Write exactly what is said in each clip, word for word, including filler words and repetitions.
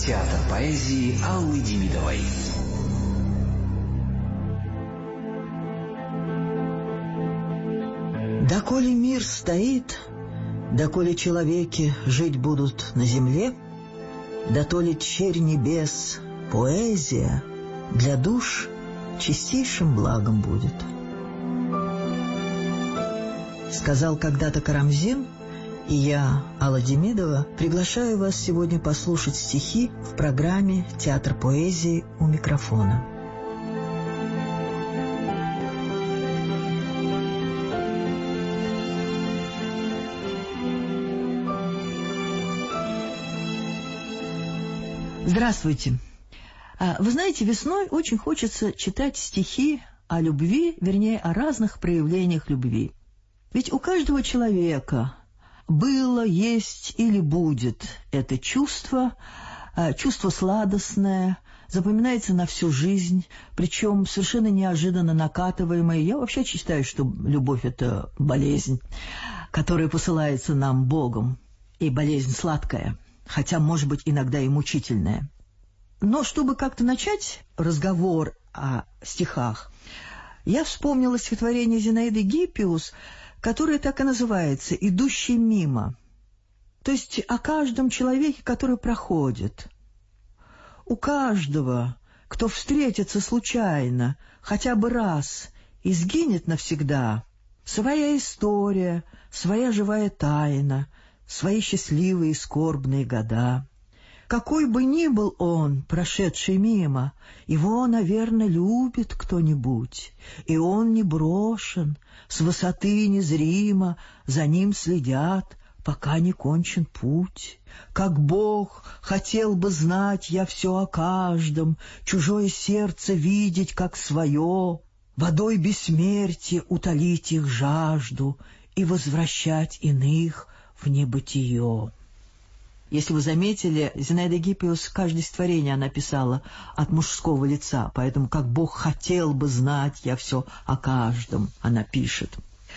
Театр поэзии Аллы Демидовой. Доколе мир стоит, доколе человеки жить будут на земле, дотоле черь небес, поэзия для душ чистейшим благом будет. Сказал когда-то Карамзин, и я, Алла Демидова, приглашаю вас сегодня послушать стихи в программе «Театр поэзии» у микрофона. Здравствуйте. Вы знаете, весной очень хочется читать стихи о любви, вернее, о разных проявлениях любви. Ведь у каждого человека было, есть или будет это чувство, чувство сладостное, запоминается на всю жизнь, причем совершенно неожиданно накатываемое. Я вообще считаю, что любовь — это болезнь, которая посылается нам Богом, и болезнь сладкая, хотя, может быть, иногда и мучительная. Но чтобы как-то начать разговор о стихах, я вспомнила стихотворение Зинаиды Гиппиус, которое так и называется «Идущий мимо». То есть о каждом человеке, который проходит. У каждого, кто встретится случайно, хотя бы раз, и сгинет навсегда, своя история, своя живая тайна, свои счастливые и скорбные года. Какой бы ни был он, прошедший мимо, его, наверное, любит кто-нибудь, и он не брошен, с высоты незримо за ним следят, пока не кончен путь. Как Бог хотел бы знать я все о каждом, чужое сердце видеть как свое, водой бессмертия утолить их жажду и возвращать иных в небытие. Если вы заметили, Зинаида Гиппиус каждое стихотворение она писала от мужского лица, поэтому «как Бог хотел бы знать я все о каждом», она пишет.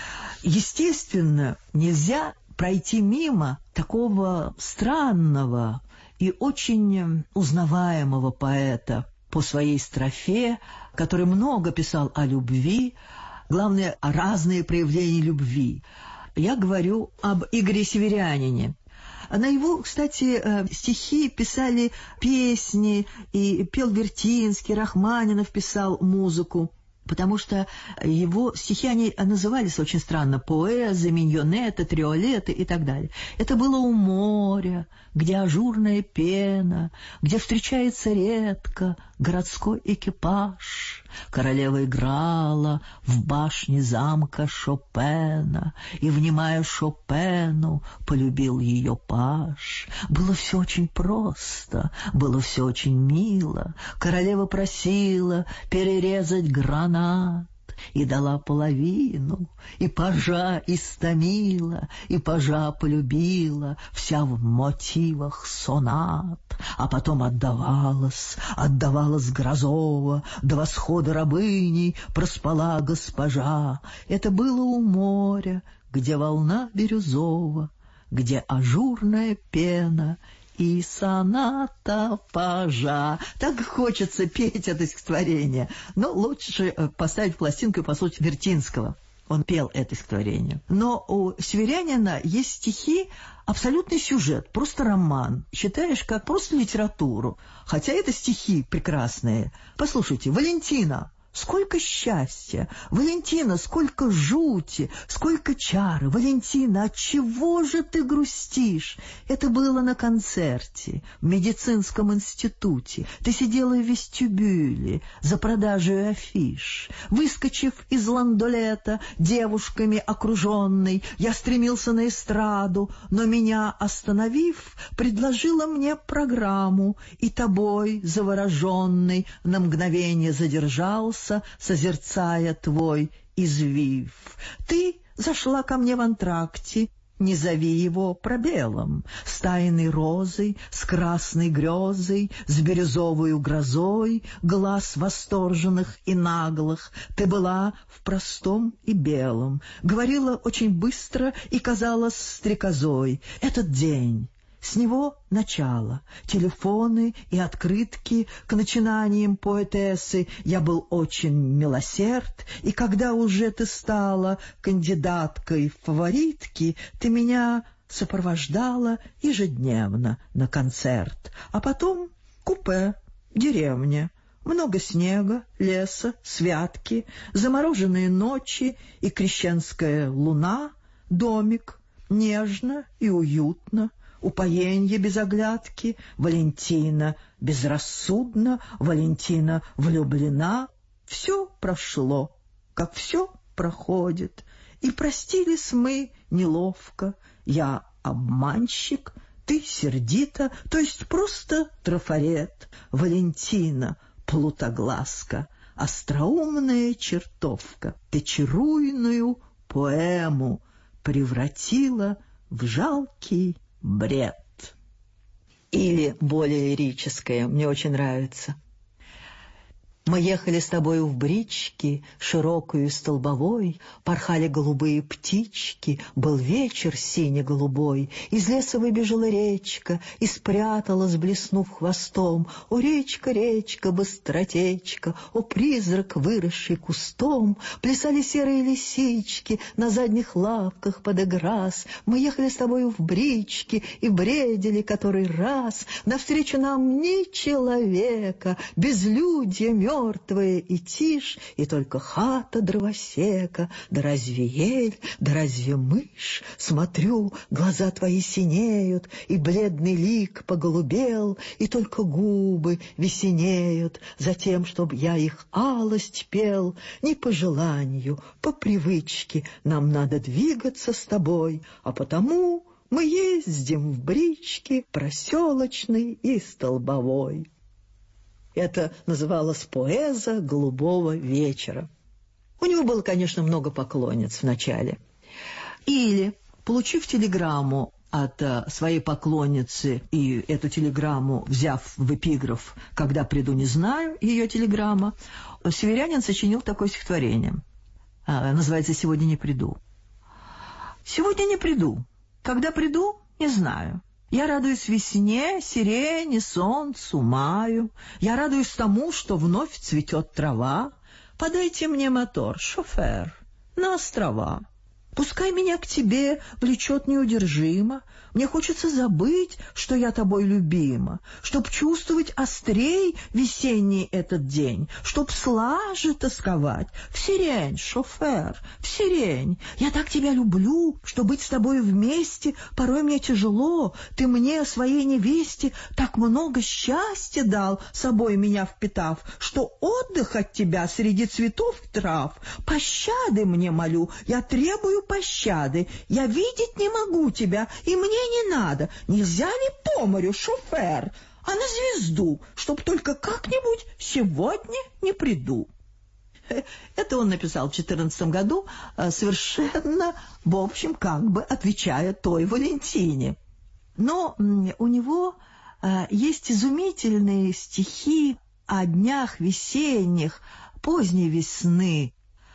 Естественно, нельзя пройти мимо такого странного и очень узнаваемого поэта по своей строфе, который много писал о любви, главное, о разные проявления любви. Я говорю об Игоре Северянине. На его, кстати, стихи писали песни, и пел Вертинский, Рахманинов писал музыку, потому что его стихи, они назывались очень странно: поэзы, миньонеты, триолеты и так далее. Это было у моря, где ажурная пена, где встречается редко городской экипаж. Королева играла в башне замка Шопена, и, внимая Шопену, полюбил ее паж. Было все очень просто, было все очень мило. Королева просила перерезать гранат, и дала половину, и пажа истомила, и пажа полюбила, вся в мотивах сонат, а потом отдавалась, отдавалась Грозова, до восхода рабыней проспала госпожа. Это было у моря, где волна бирюзова, где ажурная пена и соната пажа. Так хочется петь это стихотворение. Но лучше поставить пластинку и послушать Вертинского. Он пел это стихотворение. Но у Северянина есть стихи, абсолютный сюжет, просто роман. Читаешь как просто литературу. Хотя это стихи прекрасные. Послушайте, «Валентина». Сколько счастья! Валентина, сколько жути, сколько чары! Валентина, отчего же ты грустишь? Это было на концерте в медицинском институте. Ты сидела в вестибюле за продажей афиш. Выскочив из ландолета, девушками окруженный, я стремился на эстраду, но меня остановив, предложила мне программу, и тобой, завороженный, на мгновение задержался, созерцая твой извив. Ты зашла ко мне в антракте, не зови его пробелом, с тайной розой, с красной грезой, с бирюзовою грозой, глаз восторженных и наглых. Ты была в простом и белом, говорила очень быстро и казалась стрекозой. Этот день, С него начало. Телефоны и открытки к начинаниям поэтессы. Я был очень милосерд, и когда уже ты стала кандидаткой в фаворитки, ты меня сопровождала ежедневно на концерт. А потом купе, деревня. Много снега, леса, святки, замороженные ночи и крещенская луна, домик, нежно и уютно, упоенье без оглядки, Валентина безрассудно, Валентина влюблена. Все прошло, как все проходит, и простились мы неловко. Я обманщик, ты сердита, то есть просто трафарет. Валентина плутоглазка, остроумная чертовка, ты чаруйную поэму превратила в жалкий бред. Или более лирическое, мне очень нравится. Мы ехали с тобою в бричке, широкую столбовой, порхали голубые птички, был вечер сине-голубой, из леса выбежала речка и спряталась, блеснув хвостом. О, речка, речка, быстротечка, о, призрак, выросший кустом, плясали серые лисички на задних лапках под играс. Мы ехали с тобою в бричке и бредили который раз, навстречу нам ни человека, безлюдье мертвое, мертвая и тишь, и только хата дровосека. Да разве ель, да разве мышь? Смотрю, глаза твои синеют, и бледный лик поголубел, и только губы весенеют, затем, чтоб я их алость пел. Не по желанию, по привычке нам надо двигаться с тобой, а потому мы ездим в бричке проселочной и столбовой. Это называлось «Поэза голубого вечера». У него было, конечно, много поклонниц вначале. Или, получив телеграмму от uh, своей поклонницы, и эту телеграмму взяв в эпиграф «Когда приду, не знаю», ее телеграмма, северянин сочинил такое стихотворение. Uh, называется «Сегодня не приду». «Сегодня не приду. Когда приду, не знаю. Я радуюсь весне, сирени, солнцу, маю. Я радуюсь тому, что вновь цветет трава. Подайте мне мотор, шофер, на острова. Пускай меня к тебе влечет неудержимо. Мне хочется забыть, что я тобой любима, чтоб чувствовать острей весенний этот день, чтоб слаже тосковать. В сирень, шофер, в сирень. Я так тебя люблю, что быть с тобой вместе порой мне тяжело. Ты мне, своей невесте, так много счастья дал, собой меня впитав, что отдых от тебя среди цветов трав. Пощады мне молю, я требую пощады. Я видеть не могу тебя, и мне не надо. Нельзя ли по морю, шофер, а на звезду, чтоб только как-нибудь сегодня не приду? Это он написал в четырнадцатом году, совершенно, в общем, как бы отвечая той Валентине. Но у него есть изумительные стихи о днях весенних, поздней весны.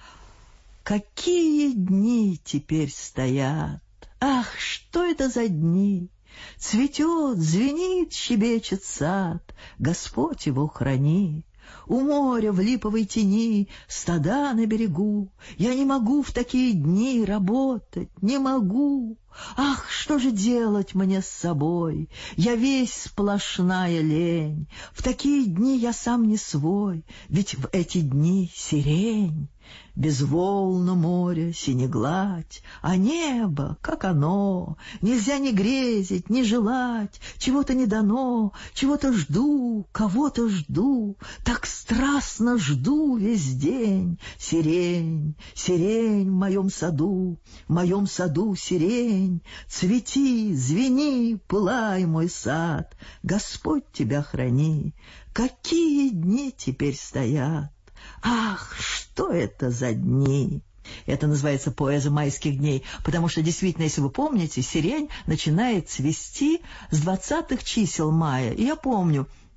Какие дни теперь стоят! Ах, что это за дни! Цветет, звенит, щебечет сад, Господь его храни. У моря в липовой тени стада на берегу. Я не могу в такие дни работать, не могу. Ах, что же делать мне с собой? Я весь сплошная лень. В такие дни я сам не свой, ведь в эти дни сирень. Безволно море, синегладь, а небо, как оно. Нельзя ни грезить, ни желать, чего-то не дано, чего-то жду, кого-то жду, так страстно жду весь день. Сирень, сирень в моем саду, в моем саду сирень. Цвети, звени, пылай, мой сад, Господь тебя храни. Какие дни теперь стоят! Ах, что это за дни! Это называется «Поэза майских дней», потому что, действительно, если вы помните, сирень начинает цвести с двадцатых чисел мая. И я помню,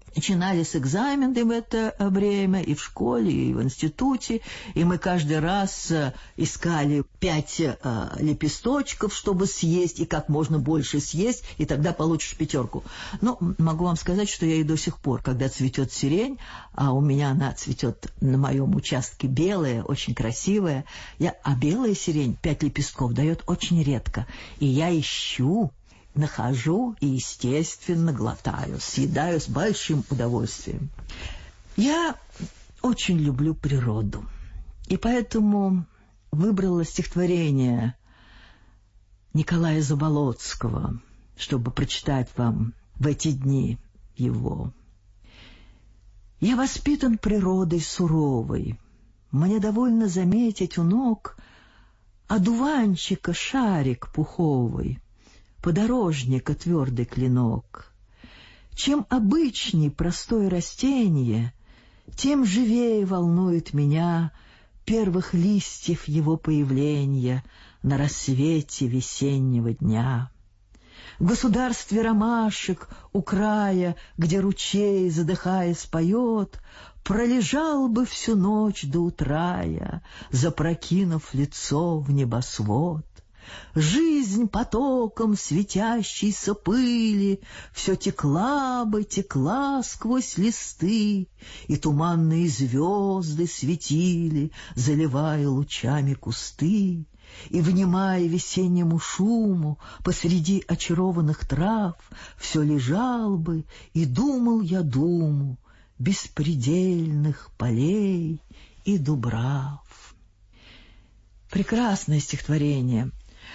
Начинались экзамены в это время и в школе, и в институте, и мы каждый раз искали пять а, лепесточков, чтобы съесть, и как можно больше съесть, и тогда получишь пятерку. Но могу вам сказать, что я и до сих пор, когда цветет сирень, а у меня она цветет на моем участке белая, очень красивая, я, а белая сирень пять лепестков дает очень редко, и я ищу, нахожу и, естественно, глотаю, съедаю с большим удовольствием. Я очень люблю природу, и поэтому выбрала стихотворение Николая Заболоцкого, чтобы прочитать вам в эти дни его. «Я воспитан природой суровой, мне довольно заметить у ног одуванчика шарик пуховый, подорожника твердый клинок. Чем обычней простое растение, тем живее волнует меня первых листьев его появления на рассвете весеннего дня. В государстве ромашек у края, где ручей, задыхаясь, поет, пролежал бы всю ночь до утра я, запрокинув лицо в небосвод. Жизнь потоком светящейся пыли все текла бы, текла сквозь листы, и туманные звезды светили, заливая лучами кусты, и, внимая весеннему шуму, посреди очарованных трав, все лежал бы и думал я думу беспредельных полей и дубрав». Прекрасное стихотворение.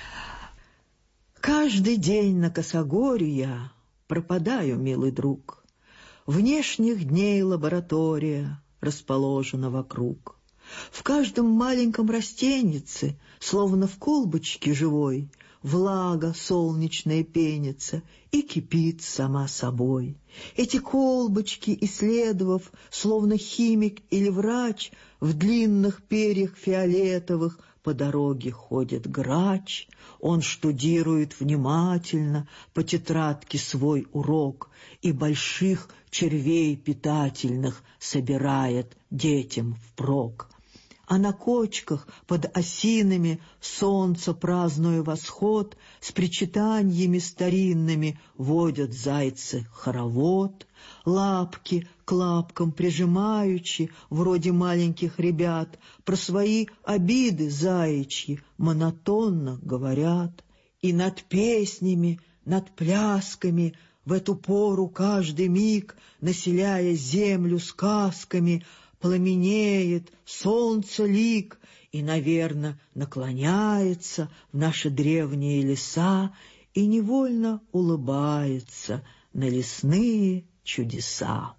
Каждый день на косогоре я пропадаю, милый друг. Внешних дней лаборатория расположена вокруг. В каждом маленьком растенице, словно в колбочке живой, влага солнечная пенится и кипит сама собой. Эти колбочки, исследовав, словно химик или врач, в длинных перьях фиолетовых по дороге ходит грач. Он штудирует внимательно по тетрадке свой урок и больших червей питательных собирает детям впрок. А на кочках под осинами, солнце празднуя восход, с причитаниями старинными водят зайцы хоровод. Лапки к лапкам прижимаючи, вроде маленьких ребят, про свои обиды заячьи монотонно говорят. И над песнями, над плясками в эту пору каждый миг, населяя землю сказками, пламенеет солнце лик и, наверно, наклоняется в наши древние леса и невольно улыбается на лесные чудеса.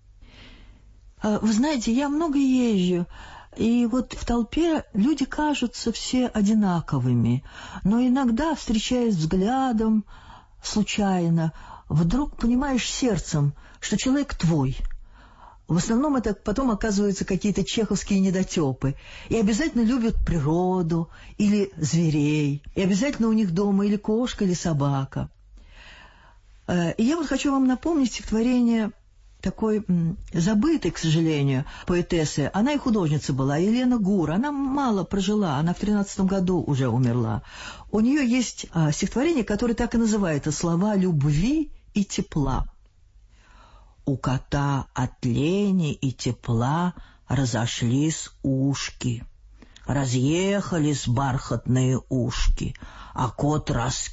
Вы знаете, я много езжу, и вот в толпе люди кажутся все одинаковыми, но иногда, встречаясь взглядом, случайно, вдруг понимаешь сердцем, что человек твой. В основном это потом оказываются какие-то чеховские недотепы. И обязательно любят природу или зверей. И обязательно у них дома или кошка, или собака. И я вот хочу вам напомнить стихотворение такой забытой, к сожалению, поэтессы. Она и художница была, Елена Гур. Она мало прожила, она в тринадцатом году уже умерла. У нее есть стихотворение, которое так и называется «Слова любви и тепла». У кота от лени и тепла разошлись ушки, разъехались бархатные ушки, а кот раскис,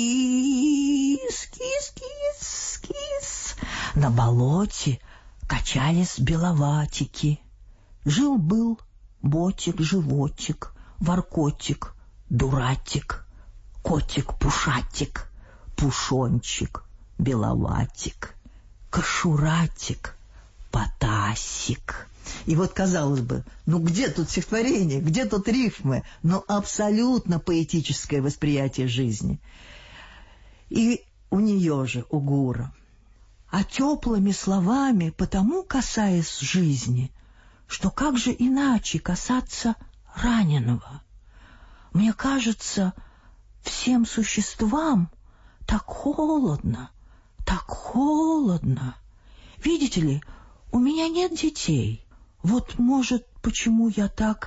кис, кис, кис. На болоте качались беловатики. Жил-был ботик-животик, воркотик, дуратик, котик-пушатик, пушончик, беловатик, кашуратик, потасик. И вот, казалось бы, ну где тут стихотворение, где тут рифмы? Но абсолютно поэтическое восприятие жизни. И у нее же, у Гура. А теплыми словами потому касаясь жизни, что как же иначе касаться раненого? Мне кажется, всем существам так холодно, так холодно, Видите ли, у меня нет детей. Вот, может, почему я так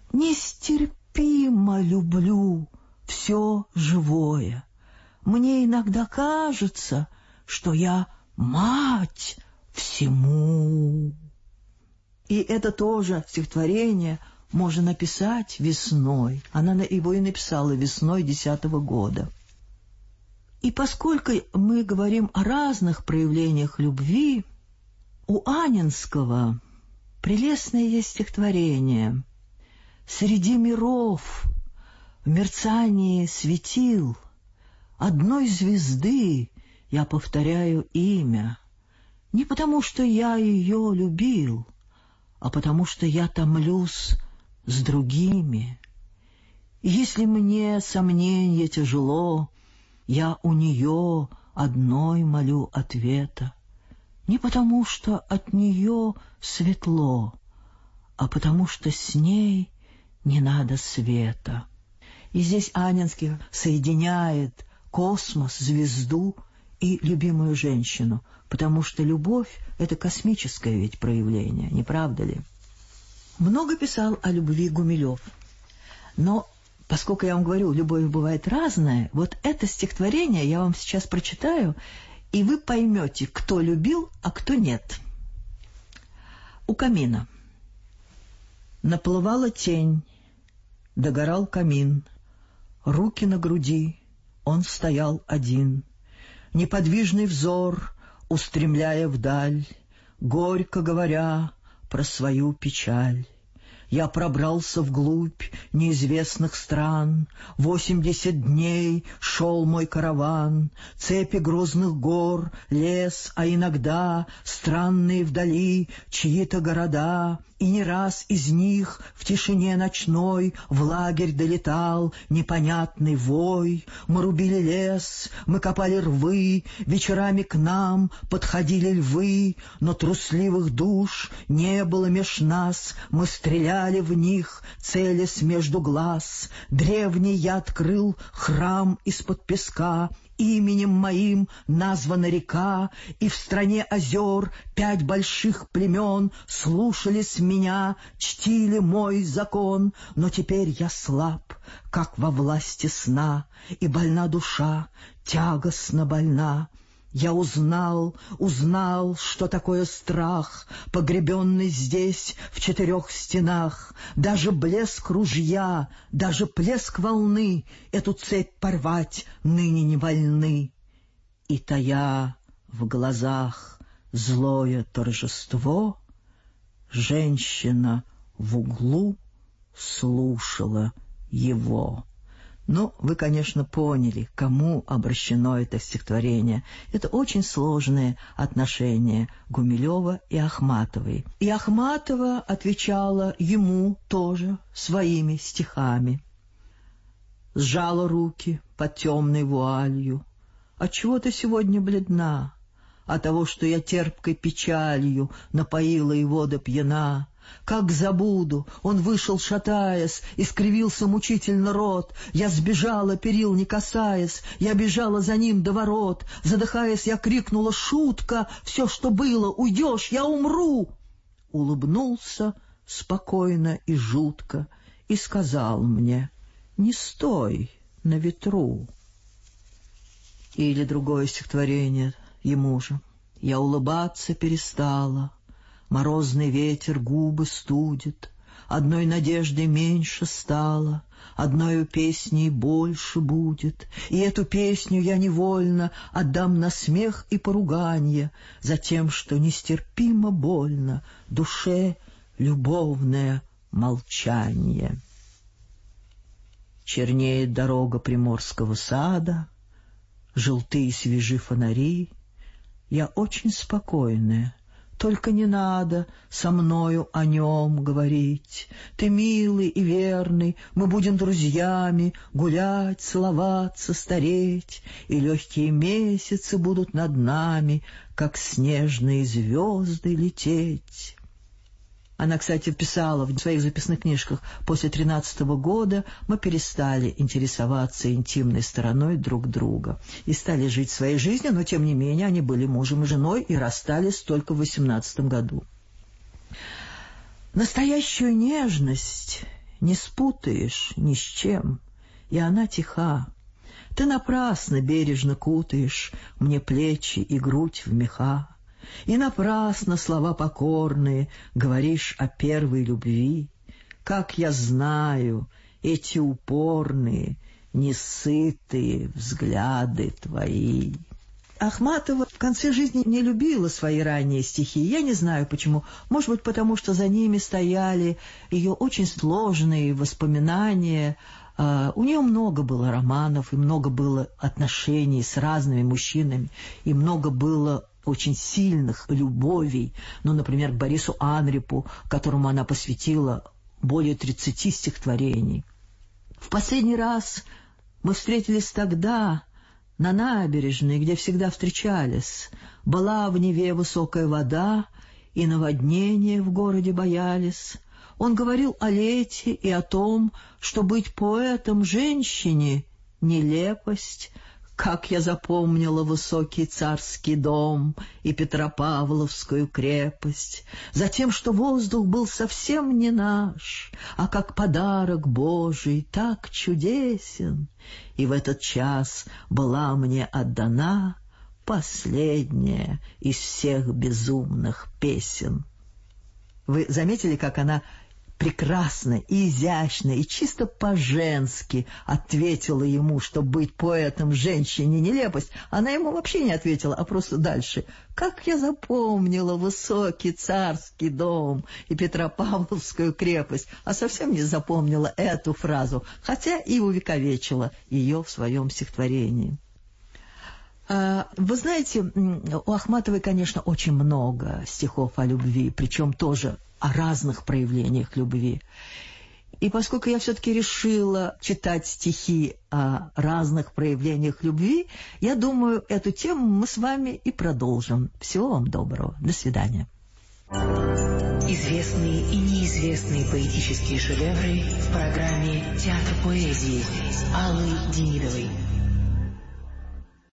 нестерпимо люблю все живое. Мне иногда кажется, что я мать всему. И это тоже стихотворение можно написать весной. Она его и написала весной десятого года. И поскольку мы говорим о разных проявлениях любви, у Анинского прелестное есть стихотворение: «Среди миров, в мерцании светил, одной звезды я повторяю имя, не потому, что я ее любил, а потому, что я томлюсь с другими. И если мне сомненье тяжело, я у нее одной молю ответа, не потому, что от нее светло, а потому, что с ней не надо света». И здесь Анинский соединяет космос, звезду и любимую женщину, потому что любовь — это космическое ведь проявление, не правда ли? Много писал о любви Гумилев, но поскольку я вам говорю, любовь бывает разная, вот это стихотворение я вам сейчас прочитаю, и вы поймете, кто любил, а кто нет. У камина. Наплывала тень, догорал камин, руки на груди, он стоял один, неподвижный взор устремляя вдаль, горько говоря про свою печаль. Я пробрался вглубь неизвестных стран, восемьдесят дней шел мой караван, цепи грозных гор, лес, а иногда странные вдали чьи-то города, и не раз из них в тишине ночной в лагерь долетал непонятный вой. Мы рубили лес, мы копали рвы, вечерами к нам подходили львы, но трусливых душ не было меж нас, мы стреляли в них, целясь между глаз. Древний я открыл храм из-под песка, именем моим названа река, и в стране озер пять больших племен слушались меня, чтили мой закон. Но теперь я слаб, как во власти сна, и больна душа, тягостно больна. Я узнал, узнал, что такое страх, погребенный здесь в четырех стенах. Даже блеск ружья, даже плеск волны эту цепь порвать ныне не вольны. И тая в глазах злое торжество, женщина в углу слушала его. Ну, вы, конечно, поняли, кому обращено это стихотворение. Это очень сложные отношения Гумилева и Ахматовой. И Ахматова отвечала ему тоже своими стихами. Сжала руки под темной вуалью. Отчего ты сегодня бледна? От того, что я терпкой печалью напоила его до пьяна. Как забуду, он вышел, шатаясь, и скривился мучительно рот. Я сбежала, перил не касаясь, я бежала за ним до ворот. Задыхаясь, я крикнула: «Шутка! Все, что было, уйдешь, я умру!» Улыбнулся спокойно и жутко и сказал мне: «Не стой на ветру». Или другое стихотворение ему же. Я улыбаться перестала, морозный ветер губы студит, одной надеждой меньше стало, одною песней больше будет, и эту песню я невольно отдам на смех и поруганье за тем, что нестерпимо больно душе любовное молчание. Чернеет дорога приморского сада, желтые свежи фонари. Я очень спокойная, только не надо со мною о нем говорить. Ты милый и верный, мы будем друзьями, гулять, целоваться, стареть, и легкие месяцы будут над нами, как снежные звезды, лететь. Она, кстати, писала в своих записных книжках: после тринадцатого года мы перестали интересоваться интимной стороной друг друга и стали жить своей жизнью, но, тем не менее, они были мужем и женой и расстались только в восемнадцатом году. Настоящую нежность не спутаешь ни с чем, и она тиха. Ты напрасно бережно кутаешь мне плечи и грудь в меха, и напрасно слова покорные говоришь о первой любви. Как я знаю эти упорные, несытые взгляды твои. Ахматова в конце жизни не любила свои ранние стихи. Я не знаю почему. Может быть, потому что за ними стояли ее очень сложные воспоминания. Uh, у нее много было романов, и много было отношений с разными мужчинами, и много было очень сильных любовей. Ну, например, к Борису Анрепу, которому она посвятила более тридцати стихотворений. В последний раз мы встретились тогда на набережной, где всегда встречались. Была в Неве высокая вода, и наводнения в городе боялись. Он говорил о лете и о том, что быть поэтом женщине — нелепость. Как я запомнила высокий царский дом и Петропавловскую крепость, затем, что воздух был совсем не наш, а как подарок Божий, так чудесен. И в этот час была мне отдана последняя из всех безумных песен. Вы заметили, как она прекрасно и изящно и чисто по-женски ответила ему, что быть поэтом женщине нелепость? Она ему вообще не ответила, а просто дальше. Как я запомнила высокий царский дом и Петропавловскую крепость, а совсем не запомнила эту фразу, хотя и увековечила ее в своем стихотворении. Вы знаете, у Ахматовой, конечно, очень много стихов о любви, причем тоже о разных проявлениях любви. И поскольку я все-таки решила читать стихи о разных проявлениях любви, я думаю, эту тему мы с вами и продолжим. Всего вам доброго. До свидания. Известные и неизвестные поэтические шедевры в программе «Театр поэзии» Аллы Демидовой.